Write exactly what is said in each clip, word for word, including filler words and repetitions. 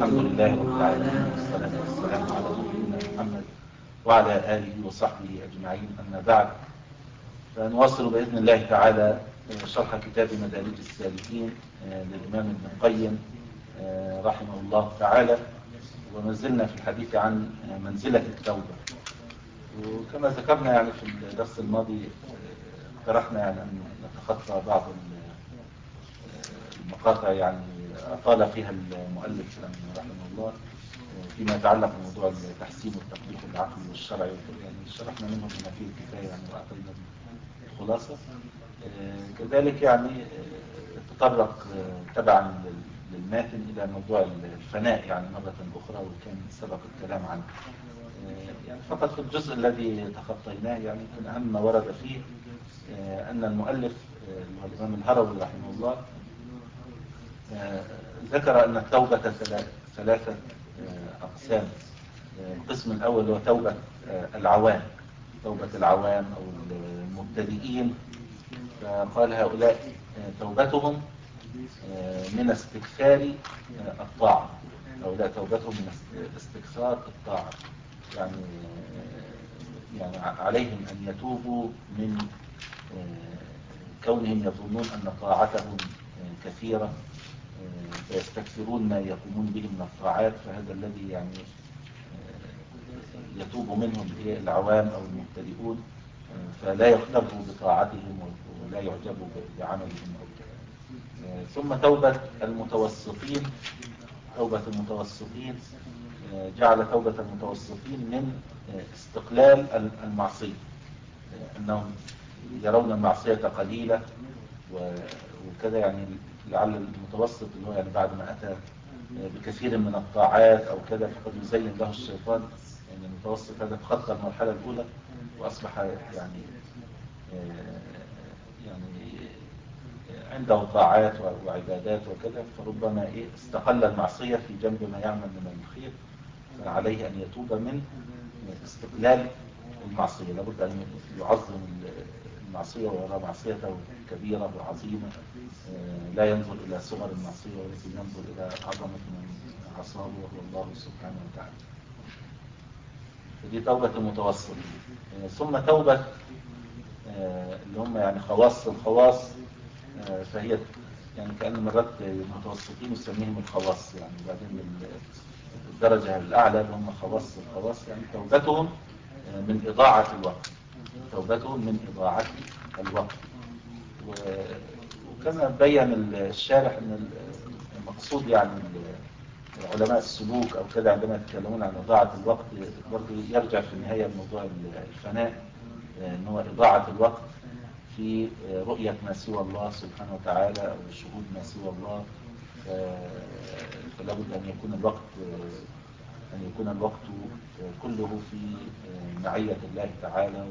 الحمد لله رب العالمين، والصلاة والسلام على نبينا محمد وعلى آله وصحبه أجمعين، أما بعد. فنواصل بإذن الله تعالى شرح كتاب مدارج السالكين للإمام ابن القيم رحمه الله تعالى، وما زلنا في الحديث عن منزلة التوبة. وكما ذكرنا يعني في الدرس الماضي اقترحنا يعني أن نتخطى بعض المقاطع يعني أطال فيها المؤلف رحمه الله فيما يتعلق بموضوع التحسين والتطبيق العقلي والشرعي، يعني شرحنا منه بما فيه الكفاية يعني وأعطينا الخلاصة. كذلك يعني تطرق تبعا للماتن إلى موضوع الفناء يعني مرة أخرى، وكان سبق الكلام عنه. يعني فقط في الجزء الذي تخطيناه يعني يمكن أهم ما ورد فيه أن المؤلف اللي هو الإمام الهروي رحمه الله ذكر أن التوبة ثلاثة أقسام. القسم الأول هو توبة العوام، توبة العوام أو المبتدئين، فقال هؤلاء توبتهم من استكثار الطاعة، هؤلاء توبتهم من استكثار الطاعة، يعني يعني عليهم أن يتوبوا من كونهم يظنون أن طاعتهم كثيرة فيستكثرون ما يقومون به من الطاعات، فهذا الذي يعني يتوب منهم العوام أو المبتدئون، فلا يغتروا بطاعتهم ولا يعجبوا بعملهم. ثم توبة المتوسطين، توبة المتوسطين جعل توبة المتوسطين من استقلال المعصية، أنهم يرون المعصية قليلة وكذا، يعني لعل المتوسط اللي هو يعني بعد ما أتى بكثير من الطاعات أو كذا فقد يزين له الشيطان، يعني المتوسط هذا تخطى المرحلة الأولى وأصبح يعني يعني عنده طاعات وعبادات وكذا، فربما إيه استقل المعصية في جنب ما يعمل من الخير، فعليه أن يتوب من استقلال المعصية. لابد أن يعظم المعصية ويرى معصيته كبيرة وعظيمة، لا ينظر إلى صغر المعصية ولكن ينظر إلى عظمة من عصاه وهو الله سبحانه وتعالى. فدي توبة المتوسط. ثم توبة اللي هم يعني خواص الخواص، فهي يعني كأن مرات المتوسطين يسميهم الخواص، يعني بعدين الدرجة الأعلى اللي هم خواص الخواص، يعني توبتهم من إضاعة الوقت، توبتهم من إضاعة الوقت. وكما بين الشارح أن المقصود يعني علماء السلوك أو كذا عندما يتكلمون عن إضاعة الوقت برضه يرجع في النهاية موضوع الفناء، أن هو إضاعة الوقت في رؤية ما سوى الله سبحانه وتعالى أو شهود ما سوى الله. فلا بد أن يكون الوقت أن يكون الوقت كله في معية الله تعالى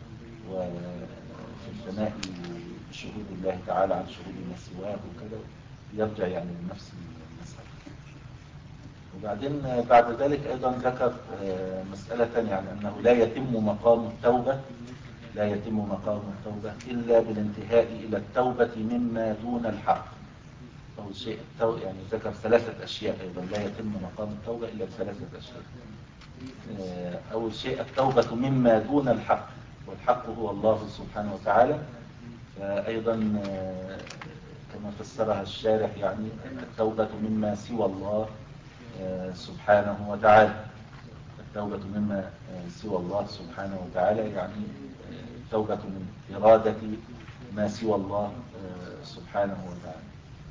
وفي الفناء بشهود الله تعالى عن شهود ما سواه وكذا، يرجع يعني لنفس المسألة. وبعدين بعد ذلك أيضا ذكر مسألة يعني أنه لا يتم مقام التوبة لا يتم مقام التوبة إلا بالانتهاء إلى التوبة مما دون الحق. أول شيء يعني ذكر ثلاثة أشياء أيضا لا يتم مقام التوبة إلا بثلاثة أشياء. أول شيء التوبة مما دون الحق، والحق هو الله سبحانه وتعالى. فأيضا كما فسرها الشارح يعني التوبة مما سوى الله سبحانه وتعالى، التوبة مما سوى الله سبحانه وتعالى يعني توبة من إرادة ما سوى الله سبحانه وتعالى.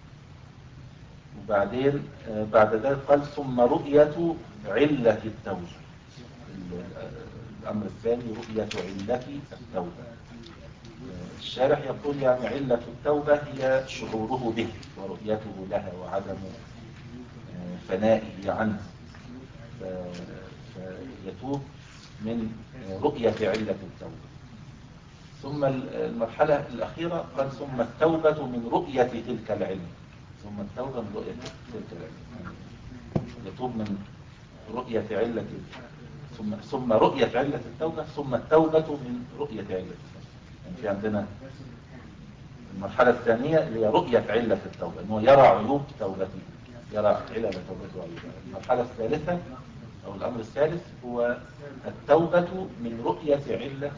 وبعدين بعد ذلك قال ثم رؤية علة التوبة، الأمر الثاني رؤية علة التوبة. الشارح يقول يعني علة التوبة هي شعوره به ورؤيته لها وعدم فنائه عنه، فيتوب من رؤية علة التوبة. ثم المرحلة الأخيرة قال ثم التوبة من رؤية تلك العلة، ثم التوبة من رؤية تلك العلة، يتوب من رؤية علة ثم ثم رؤية علة التوبة ثم التوبة من رؤية علة التوبة. يعني في عندنا المرحلة الثانية اللي هي رؤية علة التوبة، إنه يرى عيوب توبته، يرى علل توبته وعيوبها. المرحلة الثالثة أو الأمر الثالث هو التوبة من رؤية علة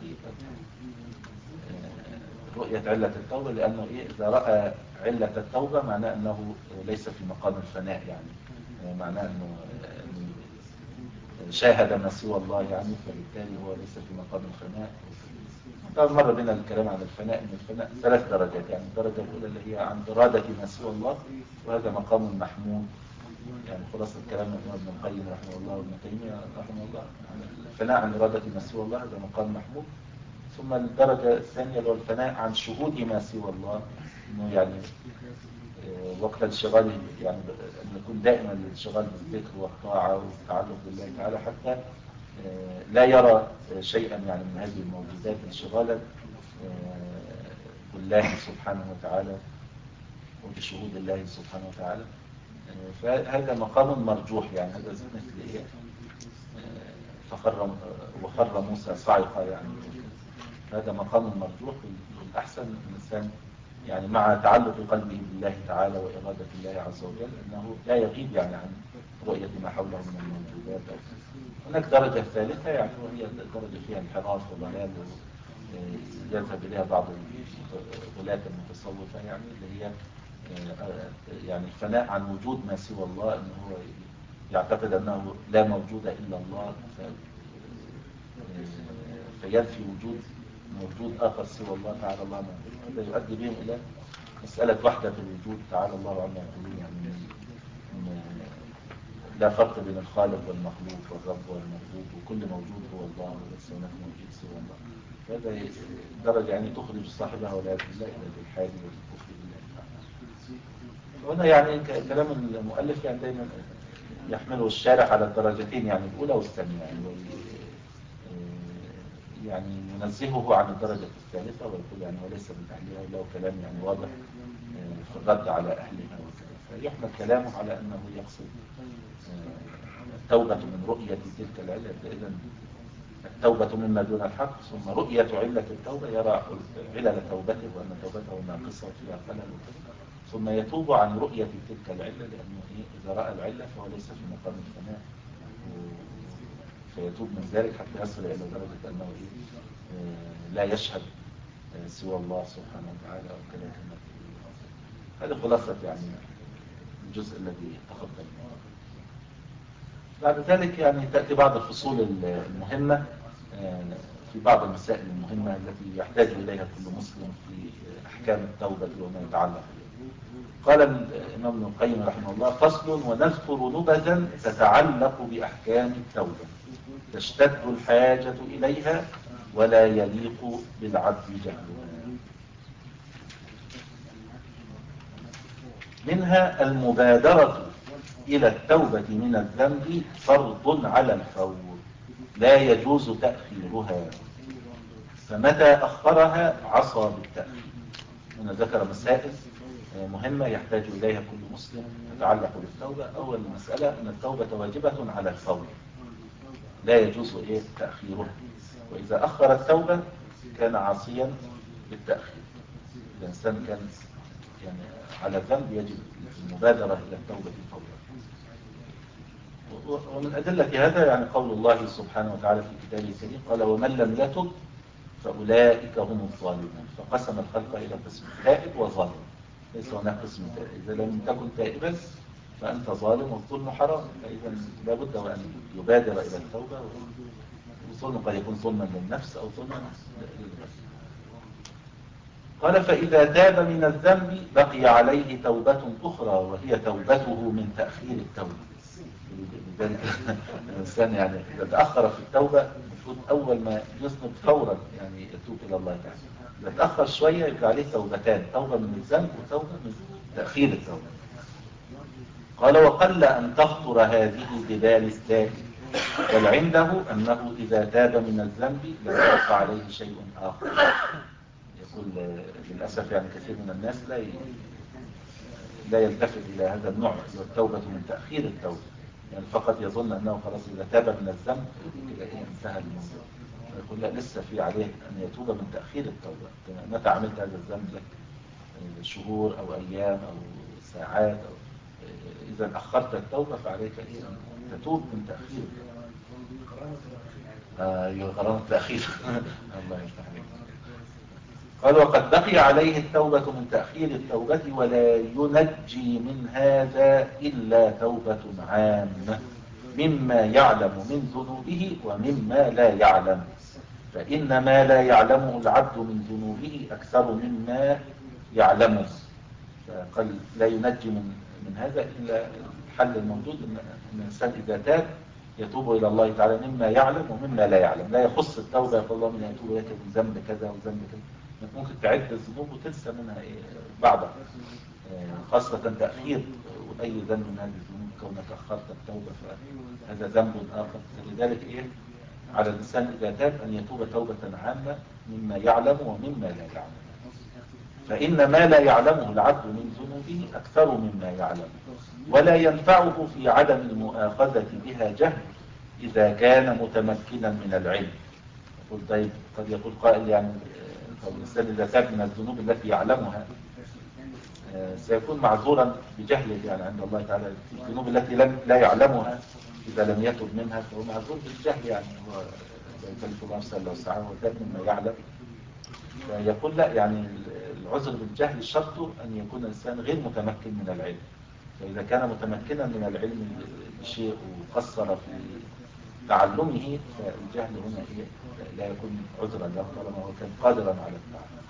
رؤية علة التوبة، لأنه إيه إذا رأى علة التوبة معناه أنه ليس في مقام الفناء، يعني معناه أنه شاهد ما سوى الله، يعني فبالتالي هو ليس في مقام الفناء. طبعا مر بنا الكلام عن الفناء، ان الفناء ثلاث درجات، يعني الدرجة الأولى اللي هي عن إرادة ما سوى الله، وهذا مقام محمود. يعني خلاص الكلام من ابن القيم رحمه الله وابن تيمية رحمه الله عن الفناء عن إرادة ما سوى الله، هذا مقام محمود. ثم الدرجة الثانية اللي هو الفناء عن شهود ما سوى الله، انه يعني وقت الانشغال، يعني أن يكون دائما الانشغال بالذكر والطاعة والتعلق بالله تعالى، حتى لا يرى شيئا يعني من هذه الموجودات انشغالا بالله سبحانه وتعالى وبشهود الله سبحانه وتعالى. فهذا مقام مرجوح، يعني هذا مثل ايه فخر وخر موسى صاعقا، يعني هذا مقام مرجوح. الأحسن الإنسان يعني مع تعلق قلبه بالله تعالى وإرادة الله عز وجل أنه لا يغيب يعني عن رؤية ما حوله من الموجودات. هناك درجة ثالثة يعني وهي درجة فيها انحراف وضلال يذهب إليها بعض الغلاة المتصوفة، يعني اللي هي يعني الفناء عن وجود ما سوى الله، أنه هو يعتقد أنه لا موجود إلا الله، فينفي وجود موجود آخر سوى الله تعالى الله عنه. هذا يؤدي بهم إلى مسألة وحدة الوجود تعالى الله عما يقولون، يعني لا فرق بين الخالق والمخلوق والرب والمربوب، وكل موجود هو الله وليس هناك موجود سوى الله. هذا درجة يعني تخرج صاحبها والعياذ بالله إلى الإلحاد والكفر بالله تعالى. هنا يعني كلام المؤلف يعني دائما يحمله الشارح على الدرجتين، يعني الأولى والثانية، يعني يعني ينزهه عن الدرجة الثالثة ويقول يعني وليس من أهلها، وله كلام يعني واضح في الرد على أهلها وكذا، فيحمل كلامه على أنه يقصد التوبة من رؤية تلك العلة. إذن التوبة مما دون الحق، ثم رؤية علة التوبة، يرى علل توبته وأن توبته ناقصة فيها خلل، ثم يتوب عن رؤية تلك العلة، لأنه إذا رأى العلة فهو ليس في مقام الفناء، فيتوب من ذلك حتى يصل إلى درجة أنه لا يشهد سوى الله سبحانه وتعالى أو كذا كما. هذه خلاصة يعني الجزء الذي تقدم. بعد ذلك يعني تأتي بعض الفصول المهمة في بعض المسائل المهمة التي يحتاج إليها كل مسلم في أحكام التوبة وما يتعلق بها. قال الإمام ابن القيم رحمه الله: فصل: ونذكر نبذا تتعلق بأحكام التوبة تشتد الحاجة إليها ولا يليق بالعبد جهلها. منها المبادرة إلى التوبة من الذنب فرض على الفور، لا يجوز تأخيرها، فمتى أخرها عصى بالتأخير. هنا ذكر مسائل مهمة يحتاج إليها كل مسلم تتعلق بالتوبة. أول مسألة أن التوبة واجبة على الفور، لا يجوز إيه تأخيرها، وإذا أخر التوبة كان عاصيا بالتأخير. الإنسان كان يعني على ذنب يجب المبادرة إلى التوبة فورا. ومن أدلة هذا يعني قول الله سبحانه وتعالى في كتابه الكريم: قال: ومن لم يتب فأولئك هم الظالمون. فقسم الخلق إلى قسم تائب وظالم، ليس هناك قسم تائب. إذا لم تكن تائبا فأنت ظالم، والظلم حرام، فإذا لا بد وأن يبادر إلى التوبة. والظلم قد يكون ظلما للنفس أو ظلما للغير. قال: فإذا تاب من الذنب بقي عليه توبة أخرى، وهي توبته من تأخير التوبة. لذلك الإنسان يعني إذا تأخر في التوبة المفروض أول ما يذنب فورا يعني يتوب إلى الله تعالى. إذا تأخر شوية يبقى عليه توبتان: توبة من الذنب وتوبة من تأخير التوبة. قال: وقل أن تخطر هذه ببال التائب، بل عنده أنه إذا تاب من الذنب لم يبقى عليه شيء آخر. يقول للأسف يعني كثير من الناس لا لا يلتفت إلى هذا النوع، التوبة من تأخير التوبة، يعني فقط يظن أنه خلاص إذا تاب من الذنب كده إيه انتهى الموضوع. يقول لا، لسه في عليه أن يتوب من تأخير التوبة. متى عملت هذا الذنب لك شهور أو أيام أو ساعات أو إذا أخرت التوبة فعليك إيه أن تتوب من تأخير. آه غرامة التأخير. الله يفتح عليك. قال وقد بقي عليه التوبة من تأخير التوبة ولا ينجي من هذا إلا توبة عامة مما يعلم من ذنوبه ومما لا يعلم، فإن ما لا يعلمه العبد من ذنوبه أكثر مما يعلمه. فقال لا ينجي من, من هذا إلا الحل الموجود أن الإنسان إذا تاب يتوب إلى الله تعالى مما يعلم ومما لا يعلم، لا يخص التوبة يقول الله من يتوب إليك من ذنب كذا وذنب كذا، ممكن تعد الذنوب وتنسى منها إيه بعضها، خاصة تأخير أي ذنب من هذه الذنوب كونك أخرت التوبة فهذا ذنب آخر. فلذلك إيه على الإنسان إذا تاب أن يتوب توبة عامة مما يعلم ومما لا يعلم، فإن ما لا يعلمه العبد من ذنوبه أكثر مما يعلم، ولا ينفعه في عدم المؤاخذة بها جهل إذا كان متمكنا من العلم. يقول طيب قد يقول قائل يعني الإنسان إذا تاب من الذنوب التي يعلمها سيكون معذورا بجهله يعني عند الله تعالى، الذنوب التي لم لا يعلمها إذا لم يتب منها فهو معذور بالجهل، يعني هو يكلف الله نفسا الا وسعها وتاب مما يعلم. فيقول لا، يعني العذر بالجهل شرطه أن يكون الإنسان غير متمكن من العلم، فإذا كان متمكنا من العلم بشيء وقصر في تعلمه فالجهل هنا لا يكون عذرا له طالما هو كان قادرا على التعلم،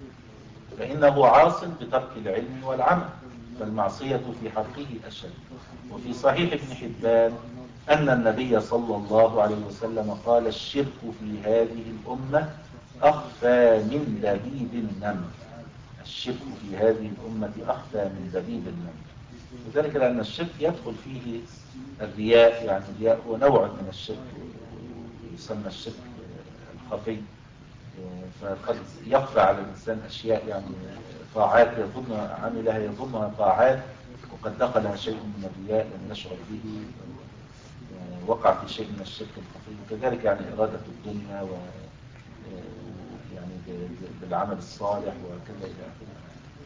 فإنه عاص بترك العلم والعمل، فالمعصية في حقه أشد. وفي صحيح ابن حبان أن النبي صلى الله عليه وسلم قال الشرك في هذه الأمة أخفى من دبيب النمل، الشرك في هذه الأمة أخفى من دبيب النمل، وذلك لأن الشرك يدخل فيه الرياء، يعني الرياء هو نوع من الشرك يسمى الشرك الخفي، فقد يخفى على الإنسان أشياء يعني طاعات يظن عملها يظنها طاعات وقد دخلها شيء من الرياء لم يشعر به، وقع في شيء من الشرك الخفي. وكذلك يعني إرادة الدنيا و يعني بالعمل الصالح وكذا إلى آخره.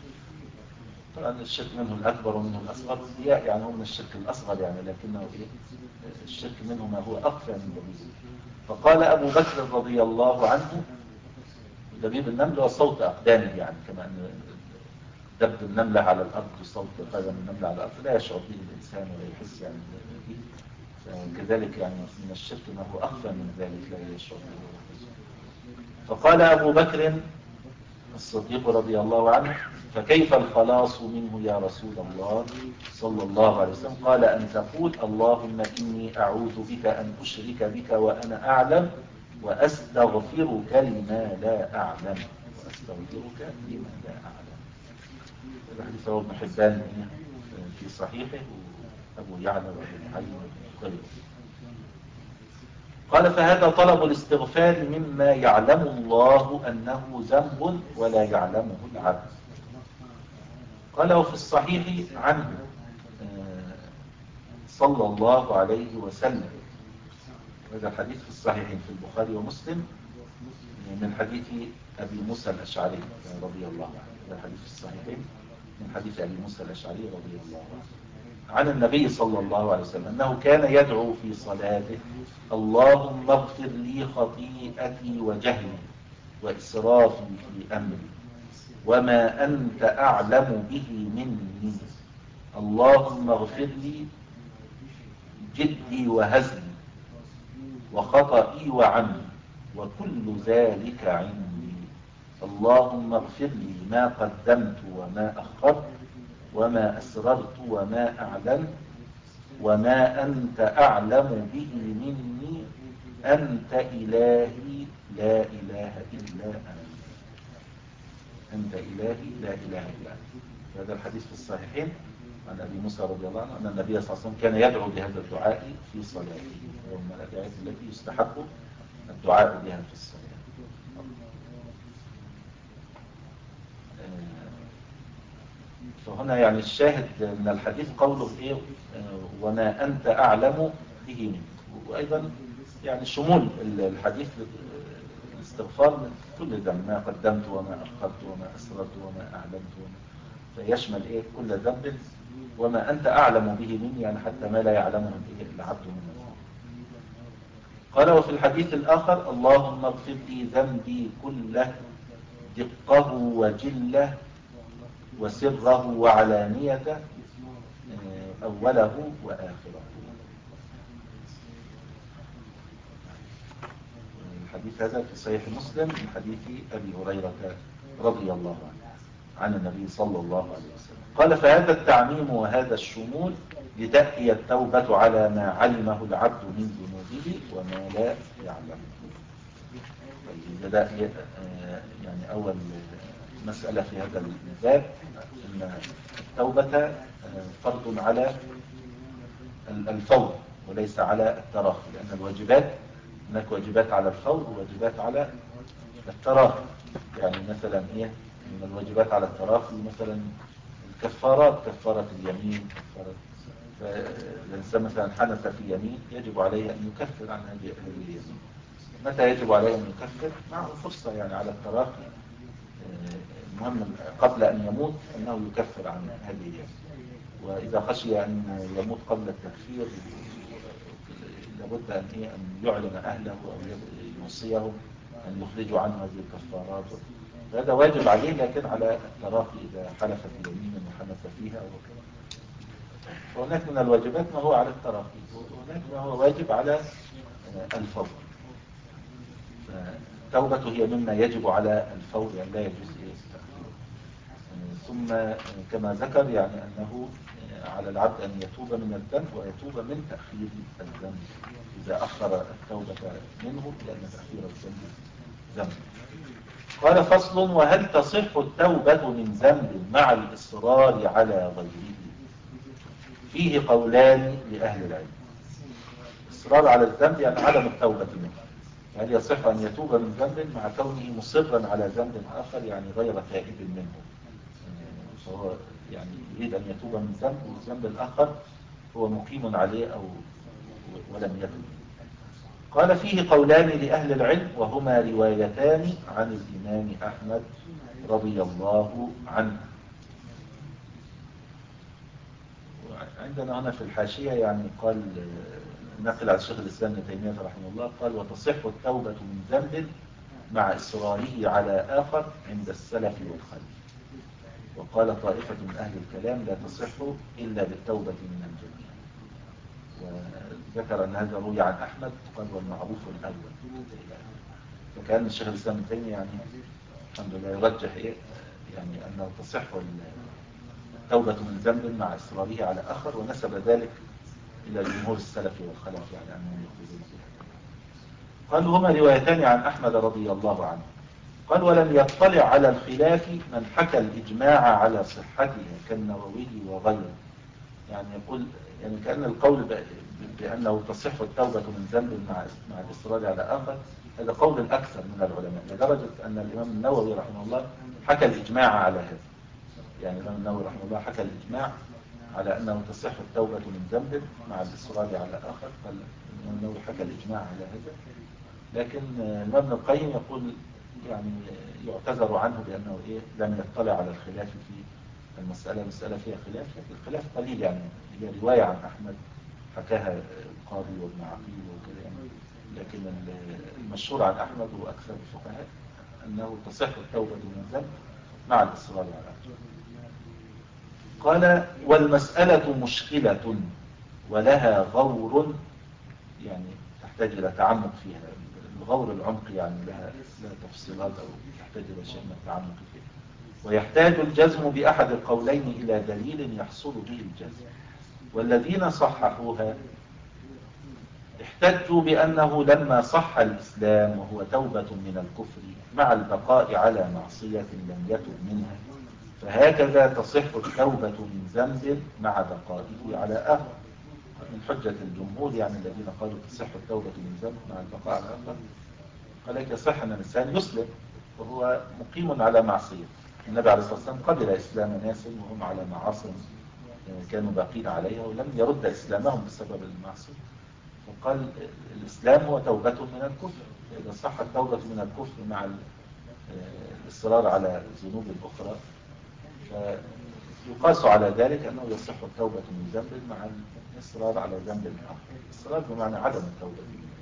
طبعا الشرك منه الأكبر ومنه الأصغر، الرياء يعني هو من الشرك الأصغر يعني، لكنه إيه الشرك منه ما هو أخفى من دبيب. فقال أبو بكر رضي الله عنه دبيب النمل وصوت أقدامه، يعني كما أن دب النملة على الأرض وصوت قدم النملة على الأرض لا يشعر به الإنسان ولا يحس يعني به، كذلك يعني من الشرك ما هو أخفى من ذلك لا يشعر به. فقال أبو بكر الصديق رضي الله عنه فكيف الخلاص منه يا رسول الله صلى الله عليه وسلم؟ قال أن تقول اللهم إني أعوذ بك أن أشرك بك وأنا أعلم وأستغفرك لما لا أعلم وأستغفرك لما لا أعلم. الحديث رواه ابن حبان في صحيحه وأبو يعلى وأبو نعيم وغيره. قال فهذا طلب الاستغفار مما يعلم الله أنه ذنب ولا يعلمه العبد. قال وفي الصحيح عنه صلى الله عليه وسلم، هذا الحديث في الصحيحين في البخاري ومسلم من حديث أبي موسى الأشعري رضي الله عنه، هذا الحديث في الصحيحين من حديث أبي موسى الأشعري رضي الله عنه عن النبي صلى الله عليه وسلم أنه كان يدعو في صلاته اللهم اغفر لي خطيئتي وجهلي وإسرافي في أمري وما أنت أعلم به مني، اللهم اغفر لي جدي وهزلي وخطئي وعمي وكل ذلك عندي، اللهم اغفر لي ما قدمت وما أخرت وما أسررت وما أعلنت وما أنت أعلم به مني، أنت إلهي لا إله إلا أنت، أنت إلهي لا إله إلا أنت. هذا الحديث في الصحيحين عن أبي موسى رضي الله عنه أن النبي صلى الله عليه وسلم كان يدعو بهذا الدعاء في صلاته، ومن الأدعية التي يستحق الدعاء بها في الصلاة. فهنا يعني الشاهد من الحديث قوله إيه وما أنت أعلم به منك، وأيضا يعني شمول الحديث الاستغفار من كل ذنب ما قدمت وما أخرت وما أسررت وما أعلمت وما، فيشمل إيه كل ذنب وما أنت أعلم به مني، يعني حتى ما لا يعلمه به إلا عبد من الله. قال وفي الحديث الآخر اللهم اغفر لي ذنبي كله دقه وجله وسره وعلانيته أوله وآخره. الحديث هذا في صحيح مسلم من حديث أبي هريرة رضي الله عنه عن النبي صلى الله عليه وسلم. قال فهذا التعميم وهذا الشمول لتأتي التوبة على ما علمه العبد من ذنوبه وما لا يعلمه. بدأ يعني أول مسألة في هذا الباب أن التوبة فرض على الفور وليس على التراخي، لأن الواجبات هناك واجبات على الفور وواجبات على التراخي. يعني مثلا إيه من الواجبات على التراخي مثلا الكفارات، كفارة اليمين، كفارة الإنسان مثلا حنث في يمين يجب عليه أن يكفر عن هذه اليمين. متى يجب عليه أن يكفر؟ معه فرصة يعني على التراخي، المهم قبل أن يموت أنه يكفر عن هذه اليمين. وإذا خشي أن يموت قبل التكفير لابد أن إيه أن يعلن أهله أو يوصيهم أن يخرجوا عنه هذه الكفارات. هذا واجب عليه، لكن على التراخي إذا حلف في يمين وحنث فيها وكذا. وهناك من الواجبات ما هو على التراخي، وهناك ما هو واجب على الفور. فالتوبة هي مما يجب على الفور، يعني لا يجوز التأخير. ثم كما ذكر يعني أنه على العبد أن يتوب من الذنب ويتوب من تأخير الذنب إذا أخر التوبة منه، لأن تأخير الذنب ذنب. قال فصل وهل تصح التوبة من ذنب مع الإصرار على غيره؟ فيه قولان لأهل العلم. الإصرار على الذنب يعني عدم التوبة منه، هل يصح أن يتوب من ذنب مع كونه مصرا على ذنب آخر يعني غير تائب منه؟ فهو يعني يريد أن يتوب من ذنب والذنب الآخر هو مقيم عليه أو ولم يتوب. قال فيه قولان لأهل العلم وهما روايتان عن الإمام أحمد رضي الله عنه. عندنا هنا في الحاشية يعني قال نقل عن الشيخ الإسلام ابن تيمية رحمه الله قال وتصح التوبة من ذنب مع إصراره على آخر عند السلف والخلف. وقال طائفة من أهل الكلام لا تصح إلا بالتوبة من الجميع. وذكر أن هذا روي عن أحمد قال والمعروف الأول. فكان الشيخ الإسلام ابن تيمية يعني الحمد لله يرجح إيه يعني أنه تصح التوبة من ذنب مع إصراره على آخر، ونسب ذلك إلى جمهور السلف والخلف يعني أنهم يقولون بها. قال هما روايتان عن أحمد رضي الله عنه. قال ولم يطلع على الخلاف من حكى الإجماع على صحتها كالنووي وغيره. يعني يقول يعني كأن القول بأنه تصح التوبة من ذنب مع مع الإصرار على آخر هذا قول الأكثر من العلماء، لدرجة أن الإمام النووي رحمه الله حكى الإجماع على هذا. يعني الإمام النووي رحمه الله حكى الإجماع على أنه تصح التوبة من ذنب مع الإصرار على آخر. قال الإمام النووي حكى الإجماع على هذا، لكن الإمام ابن القيم يقول يعني يعتذر عنه بأنه إيه لم يطلع على الخلاف في المسألة. مسألة فيها خلاف لكن الخلاف قليل، يعني هي رواية عن أحمد حكاها القاضي وابن عقيل وكذا يعني. لكن المشهور عن أحمد وأكثر الفقهاء أنه تصح التوبة من ذنب مع الإصرار على آخر. قال والمسألة مشكلة ولها غور، يعني تحتاج إلى تعمق فيها. الغور العمق يعني لها, لها تفصيلات أو تحتاج إلى شيء من التعمق فيها. ويحتاج الجزم بأحد القولين إلى دليل يحصل به الجزم. والذين صححوها احتجوا بأنه لما صح الإسلام وهو توبة من الكفر مع البقاء على معصية لم يتب منها فهكذا تصح التوبة من ذنب مع بقائه على آخر. من حجة الجمهور يعني الذين قالوا تصح التوبة من ذنب مع البقاء على آخر قال لك يصح أن الإنسان يسلم وهو مقيم على معصية. النبي عليه الصلاة والسلام قبل إسلام ناس وهم على معاصي كانوا باقين عليها ولم يرد إسلامهم بسبب المعصية، فقال الإسلام هو توبة من الكفر. إذا صح التوبة من الكفر مع الإصرار على ذنوب أخرى يقاس على ذلك أنه يصح التوبة من ذنب مع الإصرار على ذنب آخر. الإصرار بمعنى عدم التوبة.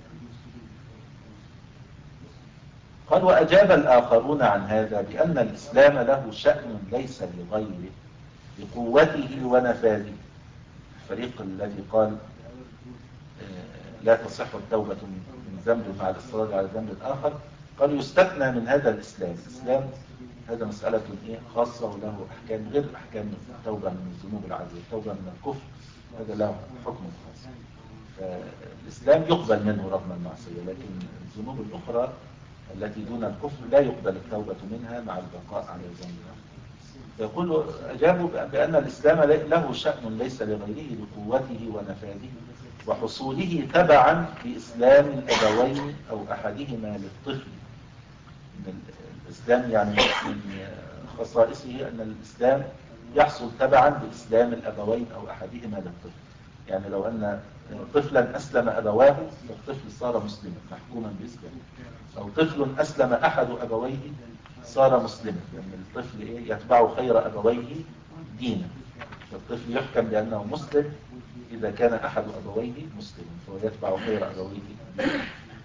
قال وأجاب الآخرون عن هذا بأن الإسلام له شأن ليس لغيره بقوته ونفاذه. الفريق الذي قال لا تصح التوبة من ذنب مع الإصرار على ذنب آخر قال يستثنى من هذا الإسلام. الإسلام هذا مسألة إيه خاصة وله أحكام غير أحكام التوبة من الذنوب العادية. التوبة من الكفر هذا له حكم خاص. فالإسلام يقبل منه رغم المعصية، لكن الذنوب الأخرى التي دون الكفر لا يقبل التوبة منها مع البقاء على ذنبها. يقول أجابوا بأن الإسلام له شأن ليس لغيره بقوته ونفاذه وحصوله تبعا بإسلام الأبوين أو أحدهما للطفل. الإسلام يعني من خصائصه أن الإسلام يحصل تبعا بإسلام الأبوين أو أحدهما للطفل. يعني لو أن طفلا أسلم أبواه فالطفل صار مسلما محكوما بإسلامه، أو طفل أسلم أحد أبويه صار مسلما، لأن يعني الطفل إيه يتبع خير أبويه دينا، فالطفل يحكم بأنه مسلم إذا كان أحد أبويه مسلما فهو يتبع خير أبويه دينا.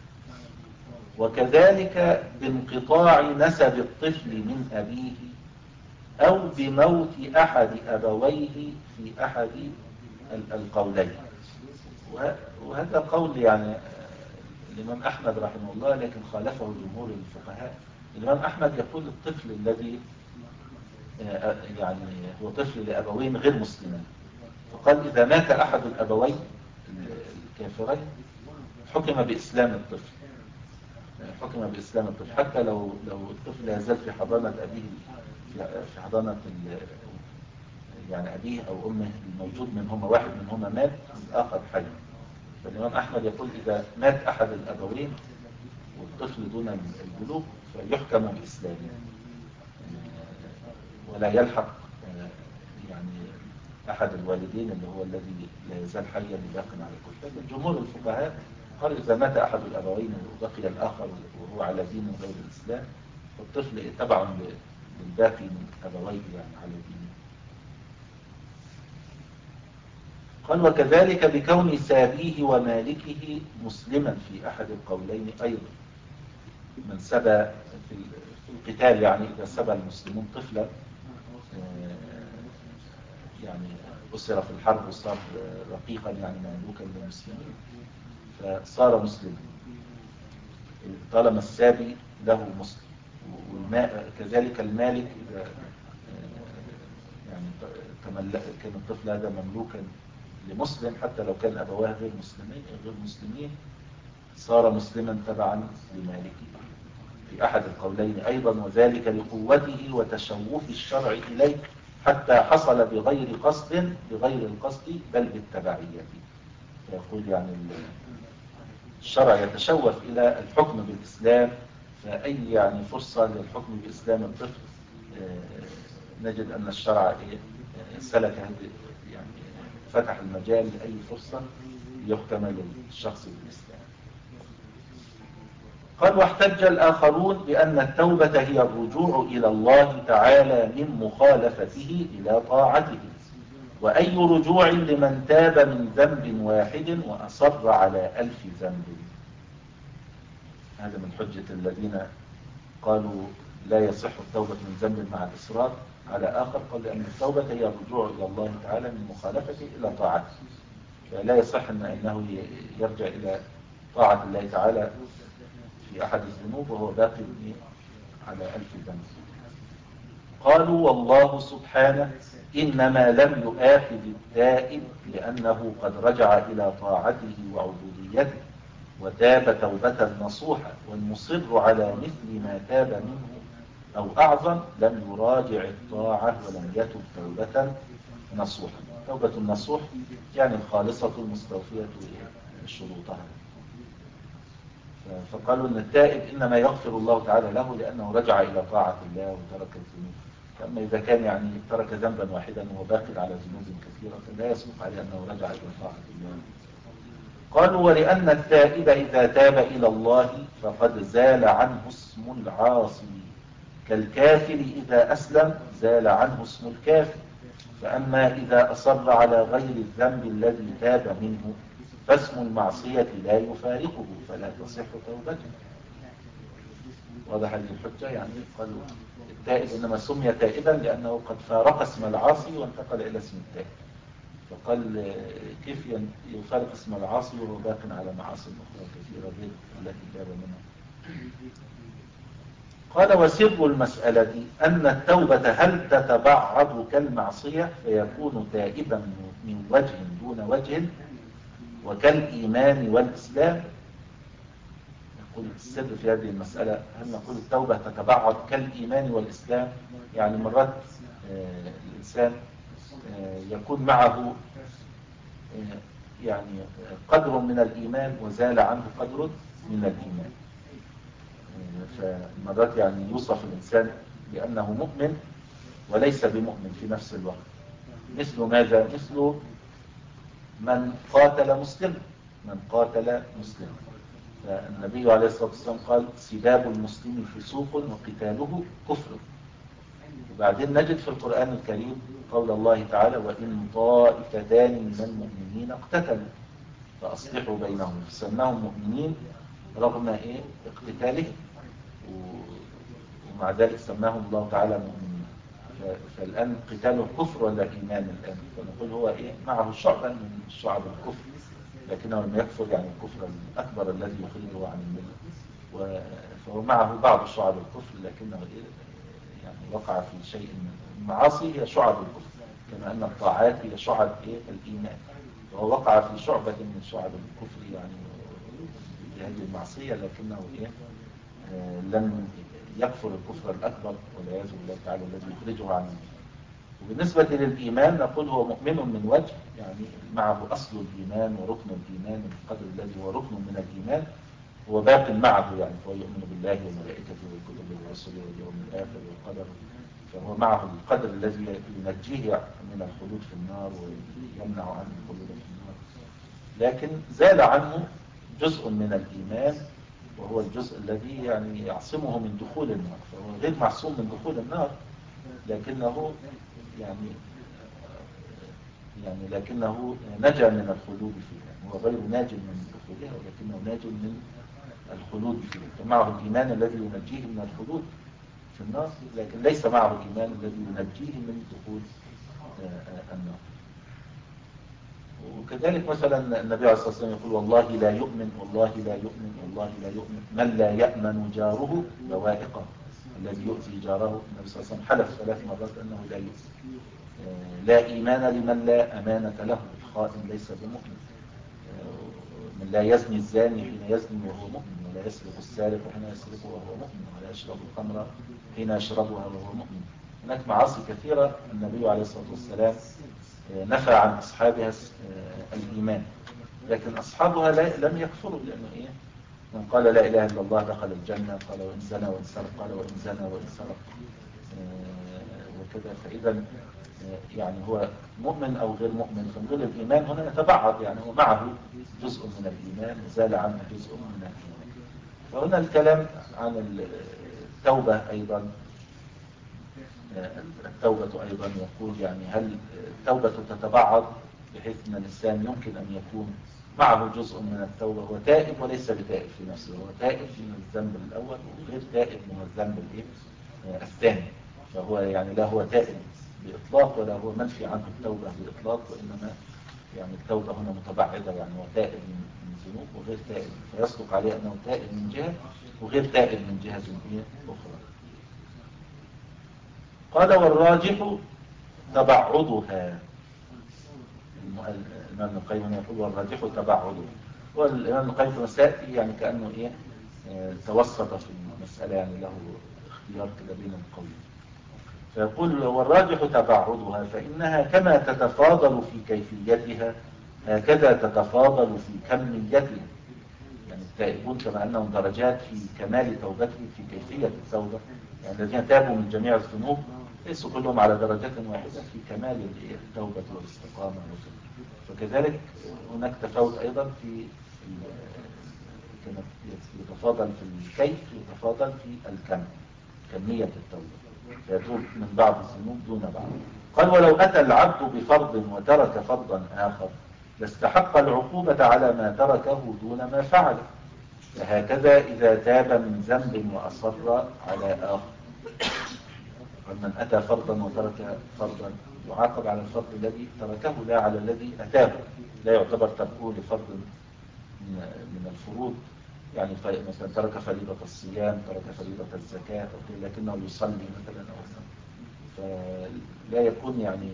وكذلك بانقطاع نسب الطفل من أبيه أو بموت أحد أبويه في أحد القولين. وهذا قول يعني الإمام أحمد رحمه الله، لكن خالفه جمهور الفقهاء. الإمام أحمد يقول الطفل الذي يعني هو طفل لأبوين غير مسلمين، فقال إذا مات أحد الأبوين الكافرين حكم بإسلام الطفل، حكم بإسلام الطفل حتى لو لو الطفل لا يزال في حضانة أبيه، في حضانة يعني أبيه أو أمه الموجود منهما واحد منهما مات الآخر حي. فالإمام أحمد يقول إذا مات أحد الأبوين والطفل دون البلوغ فيحكم بإسلامه ولا يلحق يعني أحد الوالدين اللي هو الذي لا يزال حيا باق على الكفر. لكن جمهور الفقهاء قال إذا مات أحد الأبوين وبقي الآخر وهو على دين غير الإسلام فالطفل تبع للباقي من أبويه يعني على دينه. قال وكذلك بكون سابيه ومالكه مسلما في أحد القولين أيضا. من سبى في القتال يعني إذا سبى المسلمون طفلا يعني أسر في الحرب وصار رقيقا يعني مملوكا للمسلمين فصار مسلما طالما السابي له مسلم. كذلك المالك إذا يعني كان الطفل هذا مملوكا لمسلم حتى لو كان أبواه غير مسلمين غير مسلمين صار مسلما تبعا لمالكه في أحد القولين أيضا. وذلك لقوته وتشوف الشرع إليه حتى حصل بغير قصد بغير القصد بل بالتبعية. فيقول يعني الشرع يتشوف إلى الحكم بالإسلام، فأي يعني فرصة للحكم بإسلام الطفل نجد أن الشرع سلك يعني فتح المجال لأي فرصة يحكم للشخص بالإسلام. قال واحتج الآخرون بأن التوبة هي الرجوع إلى الله تعالى من مخالفته إلى طاعته، وأي رجوع لمن تاب من ذنب واحد وأصر على ألف ذنب. هذا من حجة الذين قالوا لا يصح التوبة من ذنب مع الإصرار على آخر. قال لأن التوبة هي الرجوع إلى الله تعالى من مخالفته إلى طاعته، فلا يصح أنه يرجع إلى طاعة الله تعالى في أحد الذنوب وهو باقي على ألف ذنب. قالوا والله سبحانه إنما لم يؤاخذ التائب لأنه قد رجع إلى طاعته وعبوديته وتاب توبة نصوحة، والمصر على مثل ما تاب منه أو أعظم لم يراجع الطاعة ولم يتب توبة نصوحة. توبة النصوح يعني الخالصة المستوفية شروطها. فقالوا أن التائب إنما يغفر الله تعالى له لأنه رجع إلى طاعة الله وترك الذنوب. أما إذا كان يعني ترك ذنبا واحدا وهو باقي على ذنوب كثيرة فلا يسبق عليه أنه رجع إلى طاعة الله. قالوا ولأن التائب إذا تاب إلى الله فقد زال عنه اسم العاصي، كالكافر إذا أسلم زال عنه اسم الكافر، فأما إذا أصر على غير الذنب الذي تاب منه فاسم المعصية لا يفارقه فلا تصح توبته. واضح هذه الحجة؟ يعني قالوا التائب إنما سمي تائبا لأنه قد فارق اسم العاصي وانتقل إلى اسم التائب، فقال كيف يفارق اسم العاصي وهو باق على معاصي أخرى كثيرة غير التي تاب منها. قال وسر المسألة أن التوبة هل تتبعض كالمعصية فيكون تائبا من وجه دون وجه وكالإيمان والإسلام. نقول السر في هذه المسألة هل نقول التوبة تتبعض كالإيمان والإسلام، يعني مرات آه الإنسان آه يكون معه آه يعني قدر من الإيمان وزال عنه قدر من الإيمان، فمرات يعني يوصف الإنسان بأنه مؤمن وليس بمؤمن في نفس الوقت. مثل ماذا؟ مثل من قاتل مسلم من قاتل مسلم فالنبي عليه الصلاة والسلام قال سباب المسلم فسوق وقتاله كفر. وبعدين نجد في القرآن الكريم قول الله تعالى وإن طائفتان من المؤمنين اقتتلوا فأصلحوا بينهم فسماهم مؤمنين رغم إيه اقتتالهم، ومع ذلك سماهم الله تعالى مؤمنين. فالآن قتاله كفر ولا إيمان الآن؟ فنقول هو إيه معه شعبا من شعب الكفر لكنه لم يكفر يعني الكفر الأكبر الذي يخرجه عن الملة، فهو معه بعض شعب الكفر لكنه إيه يعني وقع في شيء من المعاصي هي شعب الكفر كما أن الطاعات هي شعب إيه الإيمان، وهو وقع في شعبة من شعب الكفر يعني بهذه المعصية لكنه إيه آه لم يكفر الكفر الأكبر والعياذ بالله تعالى الذي يخرجه عن الملة. وبالنسبة للإيمان نقول هو مؤمن من وجه يعني معه أصل الإيمان وركن الإيمان القدر الذي هو ركن من الإيمان هو باق معه، يعني هو يؤمن بالله وملائكته وكتبه ورسله واليوم الآخر والقدر، فهو معه القدر الذي ينجيه من الخلود في النار ويمنع عنه الخلود في النار، لكن زال عنه جزء من الإيمان وهو الجزء الذي يعني يعصمه من دخول النار، فهو غير معصوم من دخول النار لكنه يعني يعني لكنه نجا من الخلود فيها، هو غير ناج من دخولها ولكنه ناج من الخلود فيها، فمعه الإيمان الذي ينجيه من الخلود في النار لكن ليس معه الإيمان الذي ينجيه من دخول النار. وكذلك مثلا النبي عليه الصلاة والسلام يقول والله لا يؤمن والله لا يؤمن والله لا يؤمن من لا يأمن جاره بوائقه، الذي يؤذي جاره النبي صلى الله عليه وسلم حلف ثلاث مرات أنه لا يؤمن. لا إيمان لمن لا أمانة له، الخائن ليس بمؤمن. من لا يزني الزاني حين يزني وهو مؤمن ولا يسرق السارق حين يسرق وهو مؤمن ولا يشرب الخمر حين يشربها وهو مؤمن. هناك معاصي كثيرة النبي عليه الصلاة والسلام نفى عن أصحابها الإيمان لكن أصحابها لم يكفروا لأنه إيه من قال لا إله إلا الله دخل الجنة، قال وإن زنى وإن سرق قال وإن زنى وإن سرق وكذا. فإذا يعني هو مؤمن أو غير مؤمن فنقول الإيمان هنا يتبعض، يعني هو معه جزء من الإيمان وزال عنه جزء من الإيمان. فهنا الكلام عن التوبة أيضا، التوبة أيضا يقول يعني هل التوبة تتبعض بحيث أن الإنسان يمكن أن يكون معه جزء من التوبة هو تائب وليس بتائب في نفسه، هو تائب من الذنب الأول وغير تائب من الذنب الثاني، فهو يعني لا هو تائب بإطلاق ولا هو منفي عنه التوبة بإطلاق، وإنما يعني التوبة هنا متبعدة، يعني هو تائب من الذنوب وغير تائب، فيصدق عليه أنه تائب من جهة وغير تائب من جهة أخرى. قال والراجح تبعضها. الإمام القيم يقول والراجح تبعضها، والإمام القيم في مسائل يعني كأنه إيه اه توسط في المسألة، يعني له اختيار كده بين القولين. فيقول والراجح تبعضها فإنها كما تتفاضل في كيفيتها هكذا تتفاضل في كميتها، يعني التائبون كما أنهم درجات في كمال توبتهم في كيفية التوبة، يعني الذين تابوا من جميع الذنوب ليسوا كلهم على درجة واحدة في كمال التوبة والاستقامة وكذا. فكذلك هناك تفاوت أيضا في كما يتفاضل في الكيف يتفاضل في الكم، كمية التوبة، فيتوب من بعض الذنوب دون بعض. قال ولو أتى العبد بفرض وترك فرضا آخر لاستحق العقوبة على ما تركه دون ما فعل. فهكذا إذا تاب من ذنب وأصر على آخر. من أتى فرضا وترك فرضا يعاقب على الفرض الذي تركه لا على الذي أتاه. لا يعتبر تركه لفرض من الفروض، يعني مثلا ترك فريضة الصيام، ترك فريضة الزكاة، لكنه يصلي مثلا، فلا يكون يعني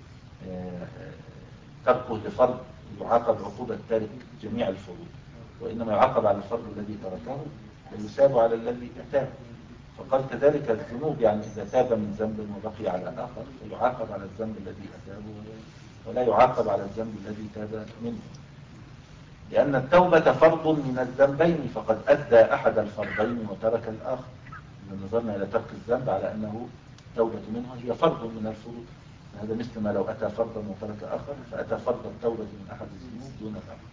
تركه لفرض يعاقب عقوبة تارك جميع الفروض، وإنما يعاقب على الفرض الذي تركه ويثاب على الذي أتاه. فقال كذلك الذنوب، يعني إذا تاب من ذنب وبقي على آخر فيعاقب على الذنب الذي أتاه ولا يعاقب على الذنب الذي تاب منه، لأن التوبة فرض من الذنبين، فقد أدى أحد الفرضين وترك الآخر. إذا نظرنا إلى ترك الذنب على أنه توبة منه هي فرض من الفروض، هذا مثل ما لو أتى فرضا وترك آخر، فأتى فرض التوبة من أحد الذنوب دون الآخر.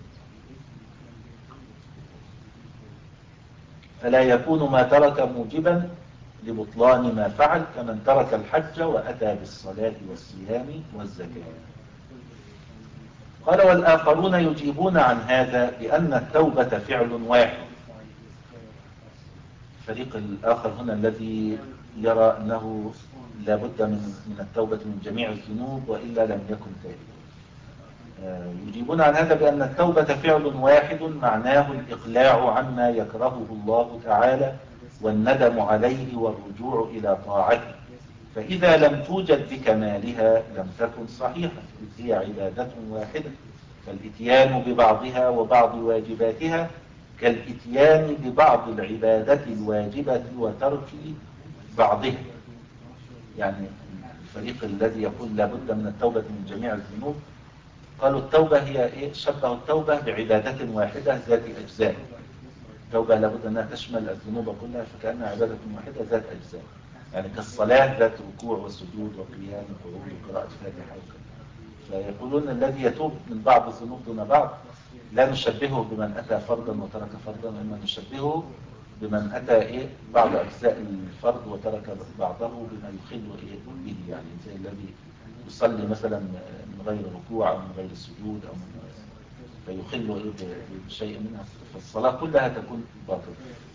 فلا يكون ما ترك موجبا لبطلان ما فعل، كمن ترك الحج وأتى بالصلاة والصيام والزكاة. قال والآخرون يجيبون عن هذا بأن التوبة فعل واحد. الفريق الآخر هنا الذي يرى أنه لا بد من من التوبة من جميع الذنوب وإلا لم يكن تائبا. يجيبون عن هذا بأن التوبة فعل واحد معناه الإقلاع عما يكرهه الله تعالى والندم عليه والرجوع إلى طاعته، فإذا لم توجد بكمالها لم تكن صحيحة، إذ هي عبادة واحدة، فالإتيان ببعضها وبعض واجباتها كالإتيان ببعض العبادة الواجبة وترك بعضها. يعني الفريق الذي يقول لا بد من التوبة من جميع الذنوب قالوا التوبة هي إيه؟ شبهوا التوبة بعبادة واحدة ذات أجزاء. التوبة لابد أنها تشمل الذنوب كلها، فكأنها عبادة واحدة ذات أجزاء، يعني كالصلاة ذات ركوع وسجود وقيام وقعود وقراءة فاتحة وكذا. فيقولون الذي يتوب من بعض الذنوب دون بعض لا نشبهه بمن أتى فرضا وترك فرضا، وإنما نشبهه بمن أتى إيه بعض أجزاء الفرض وترك بعضه بما يخل إيه به، يعني زي الذي يصلي مثلا من غير ركوع أو من غير سجود أو من فيخل إيه بشيء منها، فالصلاة كلها تكون باطلة.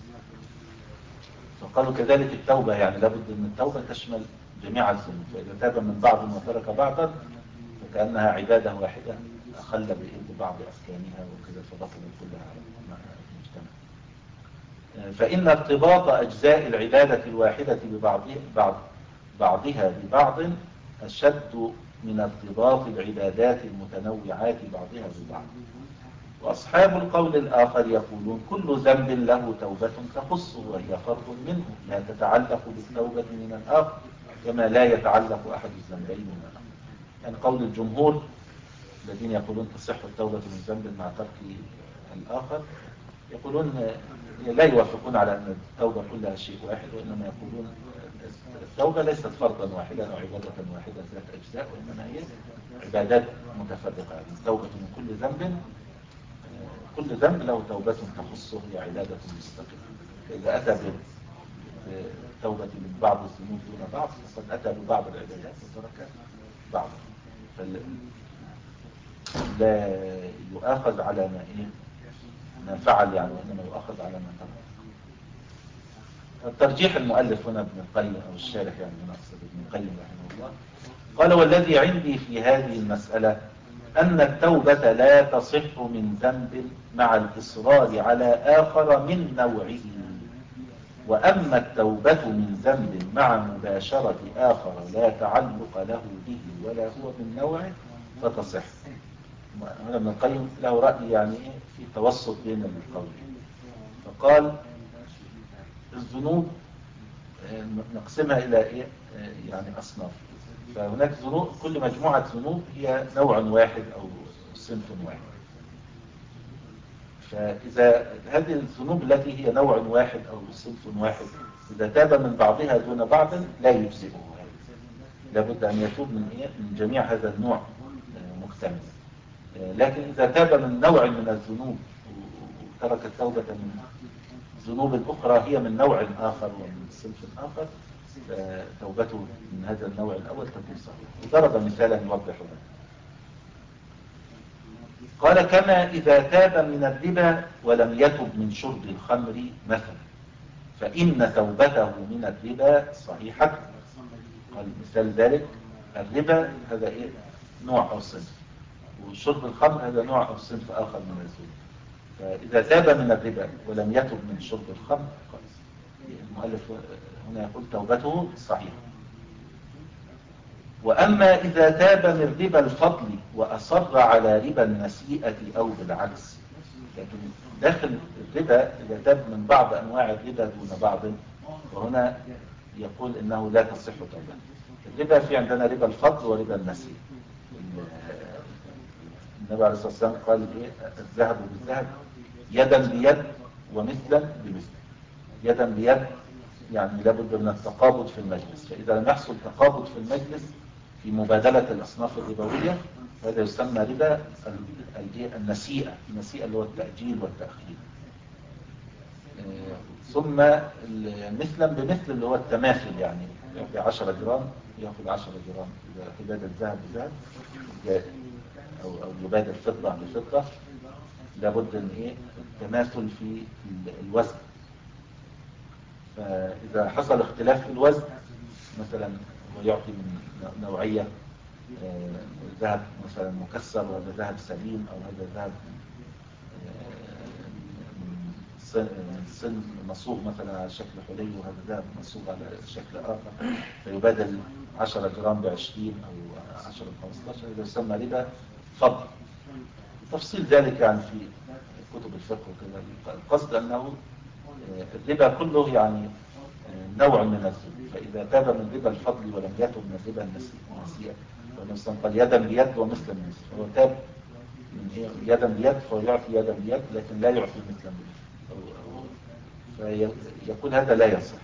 فقالوا كذلك التوبة، يعني لابد أن التوبة تشمل جميع الذنوب، فإذا تاب من بعض وترك بعضا فكأنها عبادة واحدة أخل ببعض أحكامها وكذا، فبطل كلها مع المجتمع. فإن ارتباط أجزاء العبادة الواحدة ببعضها بعض بعضها ببعض أشد من ارتباط العبادات المتنوعات بعضها ببعض. وأصحاب القول الآخر يقولون كل ذنب له توبة تخصه وهي فرض منه لا تتعلق بالتوبة من الآخر، كما لا يتعلق أحد الذنبين من الآخر. يعني قول الجمهور الذين يقولون تصح التوبة من ذنب مع ترك الآخر يقولون لا يوافقون على أن التوبة كلها شيء واحد، وإنما يقولون التوبة ليست فرضا واحدا أو عبادة واحدة ذات أجزاء، وإنما هي عبادات متفرقة. يعني التوبة من كل ذنب، كل ذنب له توبة تخصه هي عبادة مستقلة. فإذا أتى بالتوبة من بعض الذنوب دون بعض فقد أتى ببعض العبادات وترك بعض، فلا يؤاخذ على ما إيه ما فعل، يعني وإنما يؤاخذ على ما ترك. الترجيح المؤلف هنا ابن القيم أو الشارح، يعني من أقصد ابن القيم رحمه الله، قال والذي عندي في هذه المسألة أن التوبة لا تصح من ذنب مع الإصرار على آخر من نوعه، وأما التوبة من ذنب مع مباشرة آخر لا تعلق له به ولا هو من نوعه فتصح. هنا ابن القيم له رأي يعني في توسط بين القولين، فقال الذنوب نقسمها إلى إيه يعني أصناف. فهناك ذنوب، كل مجموعة ذنوب هي نوع واحد أو صنف واحد. فإذا هذه الذنوب التي هي نوع واحد أو صنف واحد إذا تاب من بعضها دون بعض لا يجزئه، لابد أن يتوب من إيه من جميع هذا النوع مكتمل. لكن إذا تاب من نوع من الذنوب وترك التوبة من ذنوب أخرى هي من نوع آخر ومن صنف آخر توبته من هذا النوع الأول تكون صحيحة. ضرب مثالا يوضح ذلك. قال كما إذا تاب من الربا ولم يتب من شرب الخمر مثلا فإن توبته من الربا صحيحة. قال مثال ذلك الربا هذا إيه؟ نوع أو صنف، وشرب الخمر هذا نوع أو صنف آخر من الزنا. فإذا تاب من الربا ولم يتب من شرب الخمر المؤلف هنا يقول توبته صحيحة. وأما إذا تاب من ربا الفضل وأصر على ربا النسيئة أو بالعكس، لكن داخل الربا إذا تاب من بعض أنواع الربا دون بعض، وهنا يقول إنه لا تصح توبته. الربا في عندنا ربا الفضل وربا النسيئة. النبي عليه الصلاة والسلام قال إيه؟ الذهب بالذهب يدا بيد ومثلا بمثل. يدا بيد يعني لابد من التقابض في المجلس، فإذا لم يحصل تقابض في المجلس في مبادلة الأصناف الربوية هذا يسمى ربا النسيئة. النسيئة اللي هو التأجيل والتأخير. ثم مثلا بمثل اللي هو التماثل، يعني يأخذ عشرة جرام يأخذ عشرة جرام، إذا يبادل ذهب بذهب أو أو يبادل فضة بفضة لابد من إيه؟ التماثل في الوزن. فإذا حصل اختلاف في الوزن مثلا ويعطي من نوعية ذهب مثلا مكسر وهذا ذهب سليم، أو هذا ذهب سن مصوغ مثلا على شكل حلي وهذا ذهب مصوغ على شكل آخر، فيبادل عشرة جرام بعشرين أو عشرة بخمستاشر، هذا يسمى ربا فضل. تفصيل ذلك يعني في كتب الفقه وكذا. القصد أنه الربا كله يعني نوع من الربا، فإذا تاب من ربا الفضل ولم يتب من ربا النسيئة، والنبي قال يدا بيد ومثلا بمثل، فهو تاب من إيه؟ يدا بيد فهو يعطي يدا بيد لكن لا يعطي مثلا بمثل، فيقول هذا لا يصح.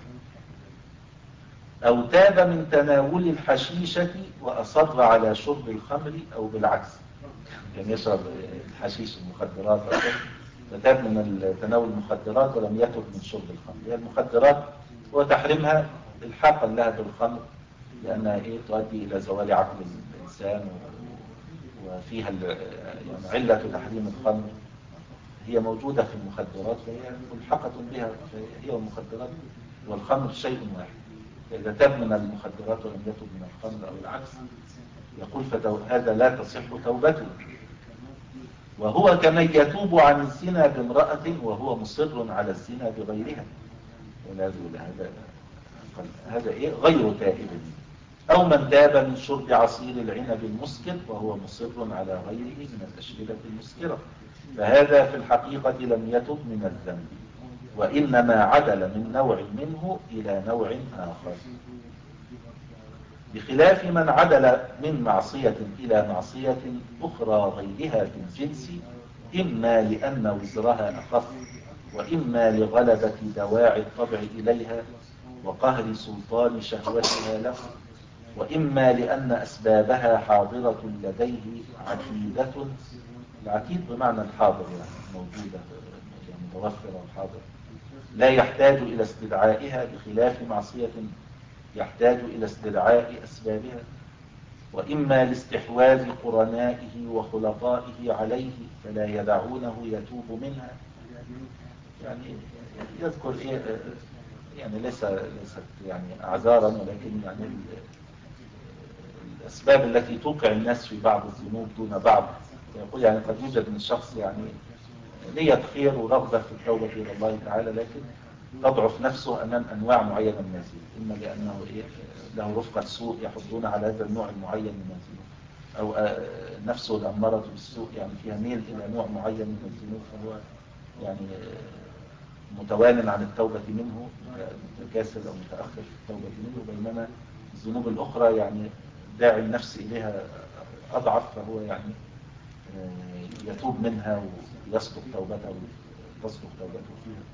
أو تاب من تناول الحشيشة وأصر على شرب الخمر أو بالعكس، يعني يشرب الحشيش المخدرات فتاب من تناول المخدرات ولم يتب من شرب الخمر. هي المخدرات وتحريمها الحاقا لها بالخمر لأنها إيه؟ تؤدي إلى زوال عقل الإنسان، وفيها يعني علة تحريم الخمر هي موجودة في المخدرات فهي ملحقة بها، هي والمخدرات والخمر شيء واحد. فإذا تاب من المخدرات ولم يتب من الخمر أو العكس يقول فهذا لا تصح توبته. وهو كمن يتوب عن الزنا بامرأة وهو مصر على الزنا بغيرها، ولا هذا هذا إيه؟ غير تائب. أو من تاب من شرب عصير العنب المسكر وهو مصر على غيره من الأشربة المسكرة، فهذا في الحقيقة لم يتب من الذنب، وإنما عدل من نوع منه إلى نوع آخر، بخلاف من عدل من معصية إلى معصية أخرى غيرها في الجنس، إما لأن وزرها أخف، وإما لغلبة دواعي الطبع إليها وقهر سلطان شهوتها له، وإما لأن أسبابها حاضرة لديه عتيدة. العتيد بمعنى الحاضر يعني موجودة يعني متوفرة وحاضرة، لا يحتاج إلى استدعائها، بخلاف معصية يحتاج إلى استدعاء أسبابها. وإما لاستحواذ قرنائه وخلطائه عليه فلا يدعونه يتوب منها. يعني يذكر إيه يعني ليس ليست يعني أعذارا، ولكن يعني الأسباب التي توقع الناس في بعض الذنوب دون بعض. يقول يعني قد يوجد من شخص يعني نية خير ورغبة في التوبة إلى الله تعالى، لكن تضعف نفسه أمام أنواع معينة من الذنوب، إما لأنه إيه له رفقة سوء يحضون على هذا النوع المعين من الذنوب، أو نفسه الأمارة بالسوء يعني فيها ميل إلى نوع معين من الذنوب، فهو يعني متوان عن التوبة منه، متكاسل أو متأخر في التوبة منه، بينما الذنوب الأخرى يعني داعي النفس إليها أضعف، فهو يعني يتوب منها ويصدق توبته وتصدق توبته فيها.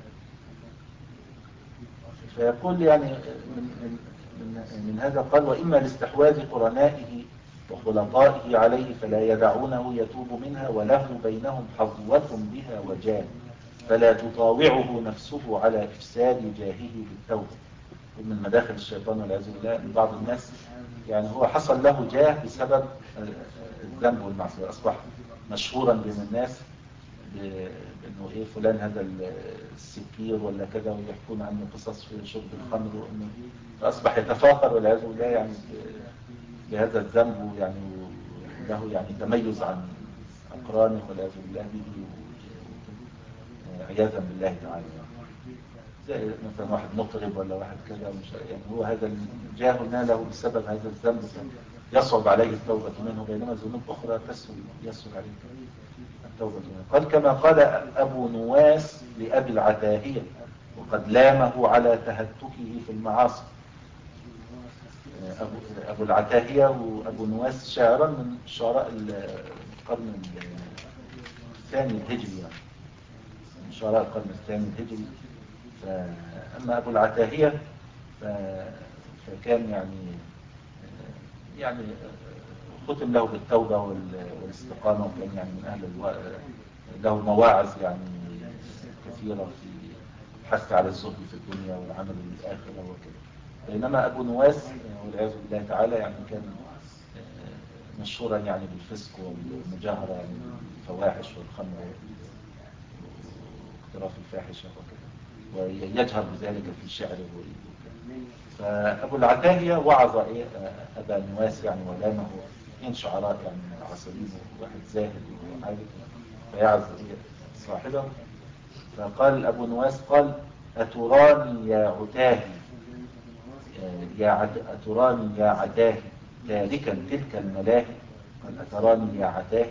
فيقول يعني من, من, من, من هذا قال وإما لاستحواذ قرنائه وخلطائه عليه فلا يدعونه يتوب منها، وله بينهم حظوة بها وجاه، فلا تطاوعه نفسه على إفساد جاهه بالتوبة. من مداخل الشيطان والعياذ بالله ان بعض الناس يعني هو حصل له جاه بسبب الذنب والمعصيه، اصبح مشهورا بين الناس بانه ايه فلان هذا السكير ولا كذا، ويحكون عنه قصص في شرب الخمر، وانه فاصبح يتفاخر والعياذ بالله يعني بهذا الذنب، يعني له يعني تميز عن اقرانه والعياذ بالله به عياذا بالله تعالى. زي مثلا واحد مطرب ولا واحد كذا، مش يعني هو هذا الجاه ناله بسبب هذا الذنب يصعب عليه التوبة منه، بينما ذنوب أخرى تسهل يسهل عليه التوبة منه. قال كما قال أبو نواس لأبي العتاهية وقد لامه على تهتكه في المعاصي. أبو, أبو العتاهية وأبو نواس شاعرا من شعراء القرن الثاني الهجري، يعني من شعراء القرن الثاني الهجري. أما أبو العتاهية فكان يعني يعني ختم له بالتوبة والاستقامة، وكان يعني من أهل الو... له مواعظ يعني كثيرة في الحث على الزهد في الدنيا والعمل للآخرة وكذا. بينما أبو نواس والعياذ بالله تعالى يعني كان مشهورا يعني بالفسق والمجاهرة يعني بالفواحش والخمر واقتراف الفاحشة وكذا، ويجهر بذلك في شعره. فأبو العتاهية وعظ إيه أبا نواس يعني ولامه من شعراء يعني من العصرين، واحد زاهد وعابد، فيعظ إيه صاحبه. فقال أبو نواس قال أتراني يا عتاهي يا عد... أتراني يا عتاهي تاركا تلك الملاهي. قال أتراني يا عتاهي،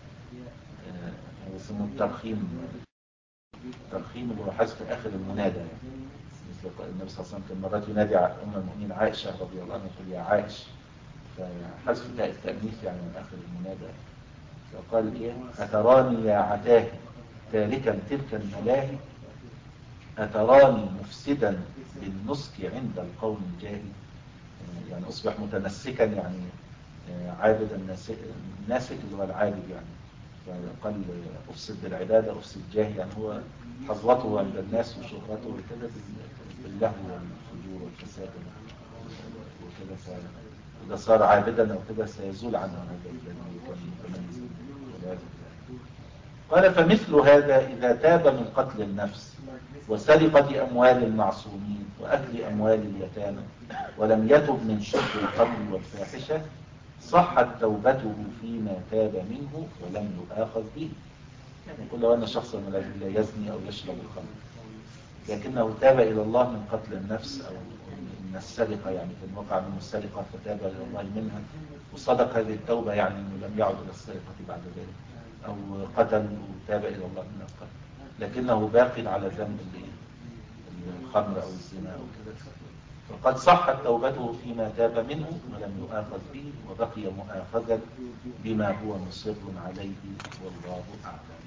هو اسمه الترخيم، الترخيم اللي هو حذف آخر المنادى يعني. مثل النبي صلى الله عليه وسلم كان مرات ينادي أم المؤمنين عائشة رضي الله عنها يقول يا عائش، فحذف تاء التأنيث يعني من آخر المنادى. فقال إيه أتراني يا عتاهي تاركا تلك الملاهي، أتراني مفسدا بالنسك عند القوم الجاهل. يعني أصبح متنسكا يعني عابدا ناسك اللي هو العابد يعني. فقال أفسد بالعبادة أفسد جاهي، يعني هو حظوته عند الناس وشهرته وكذا باللهو والفجور والفساد وكذا. فإذا صار عابدا أو كذا سيزول عنه هذا الذي كان متميز والعياذ بالله. قال فمثل هذا إذا تاب من قتل النفس وسرقة أموال المعصومين وأكل أموال اليتامى ولم يتب من شرب الخمر والفاحشة صحت توبته فيما تاب منه ولم يؤاخذ به. يعني يقول لو أن شخصا لا يزني أو يشرب الخمر لكنه تاب إلى الله من قتل النفس أو من السرقة، يعني كان وقع منه السرقة فتاب إلى الله منها وصدق هذه التوبة يعني أنه لم يعد إلى السرقة بعد ذلك، أو قتل وتاب إلى الله من القتل لكنه باق على ذنب الخمر أو الزنا أو كذا، فقد صحت توبته فيما تاب منه ولم يؤاخذ به وبقي مؤاخذا بما هو مصر عليه والله أعلم.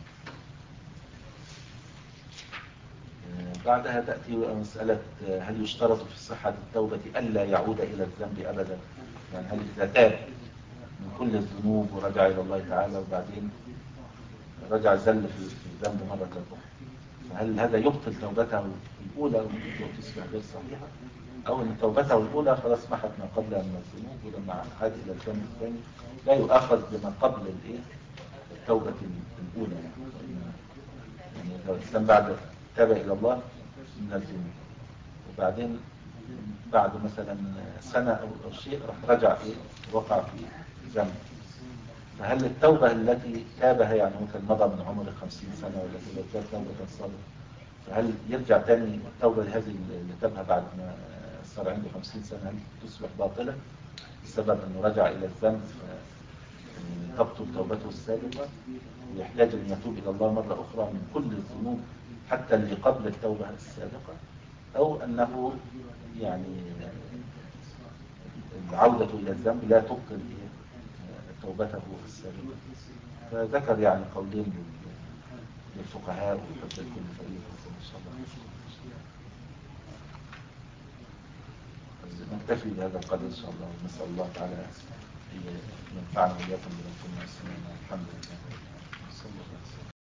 بعدها تأتي مسألة هل يشترط في صحة التوبة ألا يعود إلى الذنب أبدا؟ يعني هل إذا تاب من كل الذنوب ورجع إلى الله تعالى وبعدين رجع زل في الذنب مرة أخرى، فهل هذا يبطل توبته الأولى وتصبح غير صحيحة، أو أن توبته الأولى خلاص محت ما قبلها من الذنوب ولما عاد إلى الذنب الثاني لا يؤاخذ بما قبل الإيه التوبة الأولى؟ يعني إذا الإنسان بعد تاب إلى الله من الذنوب وبعدين بعد مثلا سنة أو شيء راح رجع إيه وقع في ذنب، فهل التوبة التي تابها يعني هو كان مضى من عمر خمسين سنة ولا كذا تاب توبة صالحة، فهل يرجع تاني التوبة هذه اللي تابها بعد ما صار عنده خمسين سنة هل تصبح باطلة بسبب أنه رجع إلى الذنب تبطل توبته السابقة ويحتاج أن يتوب إلى الله مرة أخرى من كل الذنوب حتى اللي قبل التوبة السابقة، أو أنه يعني العودة إلى الذنب لا تبطل توبته السابقة؟ فذكر يعني قولين للفقهاء ويحب كل فريق إن شاء الله. نكتفي بهذا القدر إن شاء الله ونسأل الله تعالى أن ينفعنا وإياكم بما كنا نسمعنا. الحمد لله.